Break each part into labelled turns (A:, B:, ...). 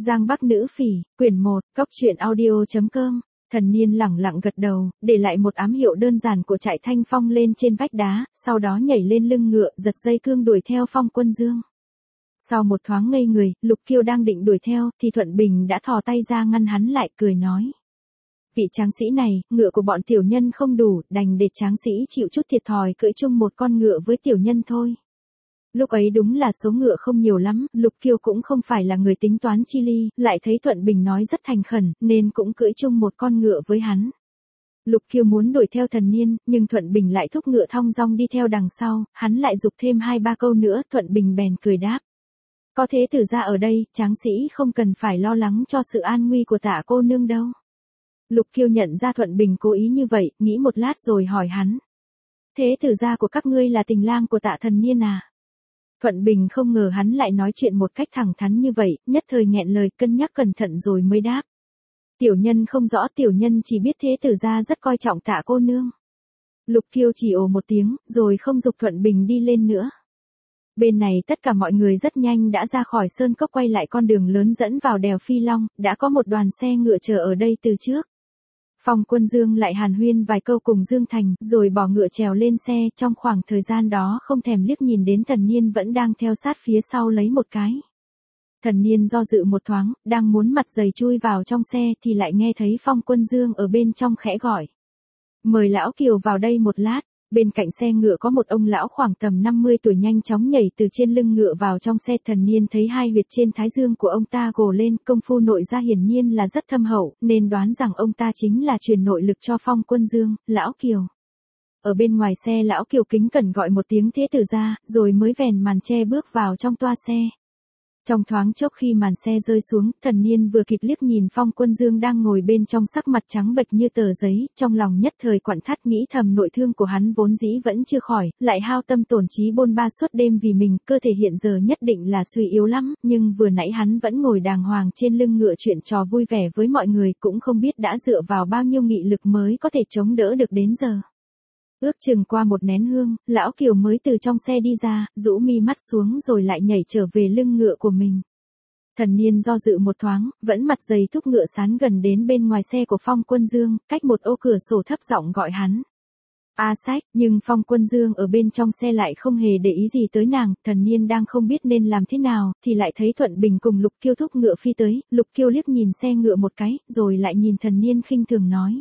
A: Giang Bắc Nữ Phỉ, quyển 1, Cốc truyện audio.com. Thần Niên lẳng lặng gật đầu, để lại một ám hiệu đơn giản của trại Thanh Phong lên trên vách đá, sau đó nhảy lên lưng ngựa, giật dây cương đuổi theo Phong Quân Dương. Sau một thoáng ngây người, Lục Kiêu đang định đuổi theo, thì Thuận Bình đã thò tay ra ngăn hắn lại, cười nói. Vị tráng sĩ này, ngựa của bọn tiểu nhân không đủ, đành để tráng sĩ chịu chút thiệt thòi cưỡi chung một con ngựa với tiểu nhân thôi. Lúc ấy đúng là số ngựa không nhiều lắm, Lục Kiêu cũng không phải là người tính toán chi ly, lại thấy Thuận Bình nói rất thành khẩn, nên cũng cưỡi chung một con ngựa với hắn. Lục Kiêu muốn đuổi theo Thần Niên, nhưng Thuận Bình lại thúc ngựa thong dong đi theo đằng sau, hắn lại giục thêm 2-3 câu nữa, Thuận Bình bèn cười đáp. Có thế tử ra ở đây, tráng sĩ không cần phải lo lắng cho sự an nguy của Tạ cô nương đâu. Lục Kiêu nhận ra Thuận Bình cố ý như vậy, nghĩ một lát rồi hỏi hắn. Thế tử gia của các ngươi là tình lang của Tạ Thần Niên à? Thuận Bình không ngờ hắn lại nói chuyện một cách thẳng thắn như vậy, nhất thời nghẹn lời, cân nhắc cẩn thận rồi mới đáp. Tiểu nhân không rõ, tiểu nhân chỉ biết thế tử gia rất coi trọng Tạ cô nương. Lục Kiêu chỉ ồ một tiếng, rồi không giục Thuận Bình đi lên nữa. Bên này tất cả mọi người rất nhanh đã ra khỏi sơn cốc, quay lại con đường lớn dẫn vào đèo Phi Long, đã có một đoàn xe ngựa chờ ở đây từ trước. Phong Quân Dương lại hàn huyên vài câu cùng Dương Thành, rồi bỏ ngựa trèo lên xe, trong khoảng thời gian đó không thèm liếc nhìn đến Thần Niên vẫn đang theo sát phía sau lấy một cái. Thần Niên do dự một thoáng, đang muốn mặt dày chui vào trong xe thì lại nghe thấy Phong Quân Dương ở bên trong khẽ gọi. Mời lão Kiều vào đây một lát. Bên cạnh xe ngựa có một ông lão khoảng tầm 50 tuổi nhanh chóng nhảy từ trên lưng ngựa vào trong xe. Thần Niên thấy hai huyệt trên thái dương của ông ta gồ lên, công phu nội gia hiển nhiên là rất thâm hậu, nên đoán rằng ông ta chính là truyền nội lực cho Phong Quân Dương, lão Kiều. Ở bên ngoài xe lão Kiều kính cẩn gọi một tiếng thế tử ra, rồi mới vèn màn che bước vào trong toa xe. Trong thoáng chốc khi màn xe rơi xuống, Thần Niên vừa kịp liếc nhìn Phong Quân Dương đang ngồi bên trong, sắc mặt trắng bệch như tờ giấy, trong lòng nhất thời quặn thắt, nghĩ thầm nội thương của hắn vốn dĩ vẫn chưa khỏi, lại hao tâm tổn trí bôn ba suốt đêm vì mình, cơ thể hiện giờ nhất định là suy yếu lắm, nhưng vừa nãy hắn vẫn ngồi đàng hoàng trên lưng ngựa chuyện trò vui vẻ với mọi người, cũng không biết đã dựa vào bao nhiêu nghị lực mới có thể chống đỡ được đến giờ. Ước chừng qua một nén hương, lão Kiều mới từ trong xe đi ra, rũ mi mắt xuống rồi lại nhảy trở về lưng ngựa của mình. Thần Niên do dự một thoáng, vẫn mặt dày thúc ngựa sán gần đến bên ngoài xe của Phong Quân Dương, cách một ô cửa sổ thấp giọng gọi hắn. A Sách, nhưng Phong Quân Dương ở bên trong xe lại không hề để ý gì tới nàng. Thần Niên đang không biết nên làm thế nào, thì lại thấy Thuận Bình cùng Lục Kiêu thúc ngựa phi tới. Lục Kiêu liếc nhìn xe ngựa một cái, rồi lại nhìn Thần Niên khinh thường nói.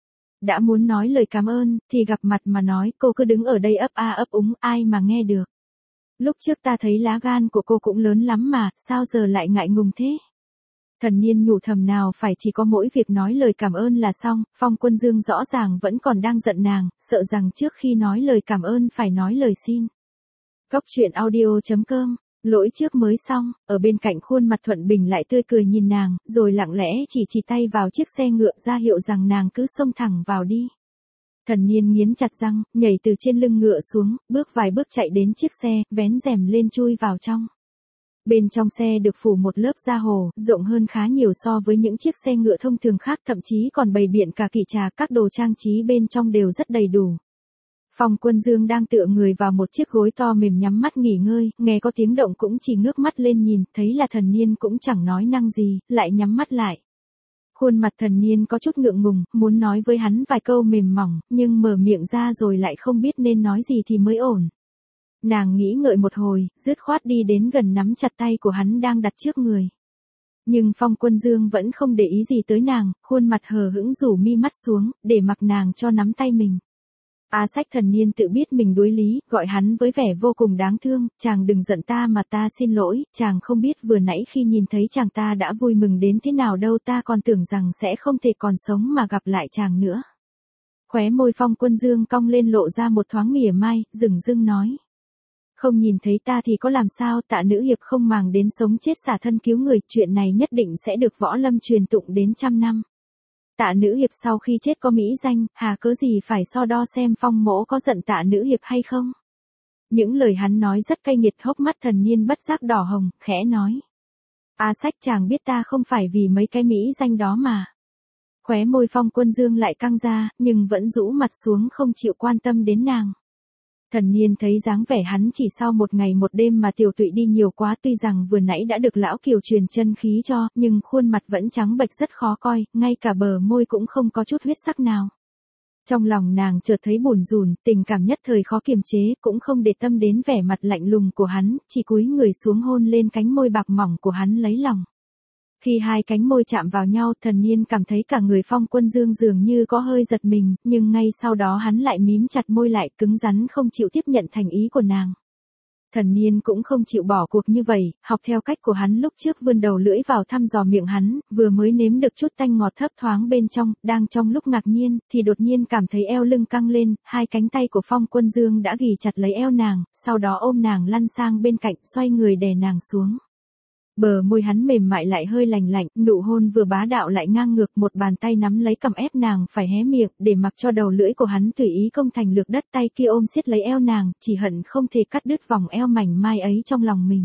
A: Đã muốn nói lời cảm ơn, thì gặp mặt mà nói, cô cứ đứng ở đây ấp a ấp úng, ai mà nghe được. Lúc trước ta thấy lá gan của cô cũng lớn lắm mà, sao giờ lại ngại ngùng thế? Thần Niên nhủ thầm, nào phải chỉ có mỗi việc nói lời cảm ơn là xong. Phong Quân Dương rõ ràng vẫn còn đang giận nàng, sợ rằng trước khi nói lời cảm ơn phải nói lời xin. Cốc truyện audio.com. Lỗi trước mới xong, ở bên cạnh khuôn mặt Thuận Bình lại tươi cười nhìn nàng, rồi lặng lẽ chỉ tay vào chiếc xe ngựa ra hiệu rằng nàng cứ xông thẳng vào đi. Thần Niên nghiến chặt răng, nhảy từ trên lưng ngựa xuống, bước vài bước chạy đến chiếc xe, vén rèm lên chui vào trong. Bên trong xe được phủ một lớp da hồ, rộng hơn khá nhiều so với những chiếc xe ngựa thông thường khác, thậm chí còn bày biện cả kỷ trà, các đồ trang trí bên trong đều rất đầy đủ. Phong Quân Dương đang tựa người vào một chiếc gối to mềm nhắm mắt nghỉ ngơi, nghe có tiếng động cũng chỉ ngước mắt lên nhìn, thấy là Thần Niên cũng chẳng nói năng gì, lại nhắm mắt lại. Khuôn mặt Thần Niên có chút ngượng ngùng, muốn nói với hắn vài câu mềm mỏng, nhưng mở miệng ra rồi lại không biết nên nói gì thì mới ổn. Nàng nghĩ ngợi một hồi, dứt khoát đi đến gần nắm chặt tay của hắn đang đặt trước người. Nhưng Phong Quân Dương vẫn không để ý gì tới nàng, khuôn mặt hờ hững rủ mi mắt xuống, để mặc nàng cho nắm tay mình. A Sách, Thần Niên tự biết mình đuối lý, gọi hắn với vẻ vô cùng đáng thương, chàng đừng giận ta mà ta xin lỗi, chàng không biết vừa nãy khi nhìn thấy chàng ta đã vui mừng đến thế nào đâu, ta còn tưởng rằng sẽ không thể còn sống mà gặp lại chàng nữa. Khóe môi Phong Quân Dương cong lên lộ ra một thoáng mỉa mai, dửng dưng nói. Không nhìn thấy ta thì có làm sao, Tạ nữ hiệp không màng đến sống chết xả thân cứu người, chuyện này nhất định sẽ được võ lâm truyền tụng đến trăm năm. Tạ nữ hiệp sau khi chết có mỹ danh, hà cớ gì phải so đo xem Phong mỗ có giận Tạ nữ hiệp hay không? Những lời hắn nói rất cay nghiệt, hốc mắt Thần Niên bất giác đỏ hồng, khẽ nói. A Sách, chàng biết ta không phải vì mấy cái mỹ danh đó mà. Khóe môi Phong Quân Dương lại căng ra, nhưng vẫn rũ mặt xuống không chịu quan tâm đến nàng. Thần Niên thấy dáng vẻ hắn chỉ sau một ngày một đêm mà tiểu tụy đi nhiều quá, tuy rằng vừa nãy đã được lão Kiều truyền chân khí cho, nhưng khuôn mặt vẫn trắng bệch rất khó coi, ngay cả bờ môi cũng không có chút huyết sắc nào. Trong lòng nàng chợt thấy buồn rùn, tình cảm nhất thời khó kiềm chế, cũng không để tâm đến vẻ mặt lạnh lùng của hắn, chỉ cúi người xuống hôn lên cánh môi bạc mỏng của hắn lấy lòng. Khi hai cánh môi chạm vào nhau, Thần Niên cảm thấy cả người Phong Quân Dương dường như có hơi giật mình, nhưng ngay sau đó hắn lại mím chặt môi lại, cứng rắn không chịu tiếp nhận thành ý của nàng. Thần Niên cũng không chịu bỏ cuộc như vậy, học theo cách của hắn lúc trước vươn đầu lưỡi vào thăm dò miệng hắn, vừa mới nếm được chút tanh ngọt thấp thoáng bên trong, đang trong lúc ngạc nhiên, thì đột nhiên cảm thấy eo lưng căng lên, hai cánh tay của Phong Quân Dương đã ghì chặt lấy eo nàng, sau đó ôm nàng lăn sang bên cạnh, xoay người đè nàng xuống. Bờ môi hắn mềm mại lại hơi lành lạnh, nụ hôn vừa bá đạo lại ngang ngược, một bàn tay nắm lấy cầm ép nàng phải hé miệng, để mặc cho đầu lưỡi của hắn tùy ý công thành lược đất, tay kia ôm siết lấy eo nàng, chỉ hận không thể cắt đứt vòng eo mảnh mai ấy trong lòng mình.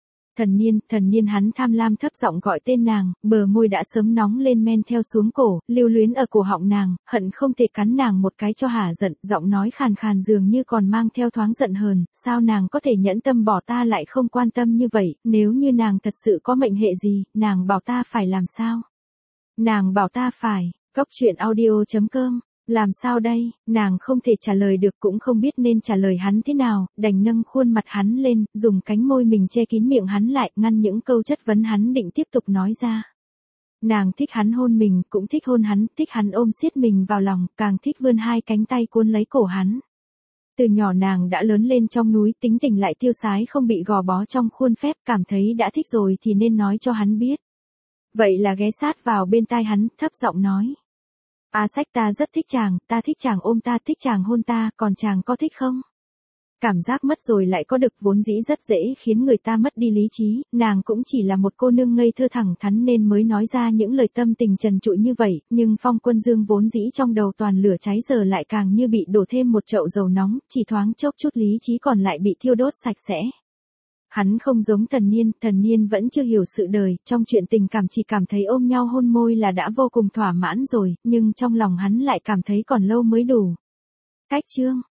A: Thần Niên, hắn tham lam thấp giọng gọi tên nàng, bờ môi đã sớm nóng lên men theo xuống cổ, lưu luyến ở cổ họng nàng, hận không thể cắn nàng một cái cho hả giận, giọng nói khàn khàn dường như còn mang theo thoáng giận hờn, sao nàng có thể nhẫn tâm bỏ ta lại không quan tâm như vậy, nếu như nàng thật sự có mệnh hệ gì, nàng bảo ta phải làm sao? Nàng bảo ta phải, Goctruyện.audio.com. Làm sao đây, nàng không thể trả lời được, cũng không biết nên trả lời hắn thế nào, đành nâng khuôn mặt hắn lên, dùng cánh môi mình che kín miệng hắn lại, ngăn những câu chất vấn hắn định tiếp tục nói ra. Nàng thích hắn hôn mình, cũng thích hôn hắn, thích hắn ôm siết mình vào lòng, càng thích vươn hai cánh tay cuốn lấy cổ hắn. Từ nhỏ nàng đã lớn lên trong núi, tính tình lại tiêu sái, không bị gò bó trong khuôn phép, cảm thấy đã thích rồi thì nên nói cho hắn biết. Vậy là ghé sát vào bên tai hắn, thấp giọng nói. Sách ta rất thích chàng, ta thích chàng ôm ta, thích chàng hôn ta, còn chàng có thích không? Cảm giác mất rồi lại có được vốn dĩ rất dễ khiến người ta mất đi lý trí, nàng cũng chỉ là một cô nương ngây thơ thẳng thắn nên mới nói ra những lời tâm tình trần trụi như vậy, nhưng Phong Quân Dương vốn dĩ trong đầu toàn lửa cháy giờ lại càng như bị đổ thêm một chậu dầu nóng, chỉ thoáng chốc chút lý trí còn lại bị thiêu đốt sạch sẽ. Hắn không giống Thần Niên vẫn chưa hiểu sự đời, trong chuyện tình cảm chỉ cảm thấy ôm nhau hôn môi là đã vô cùng thỏa mãn rồi, nhưng trong lòng hắn lại cảm thấy còn lâu mới đủ. Cách chương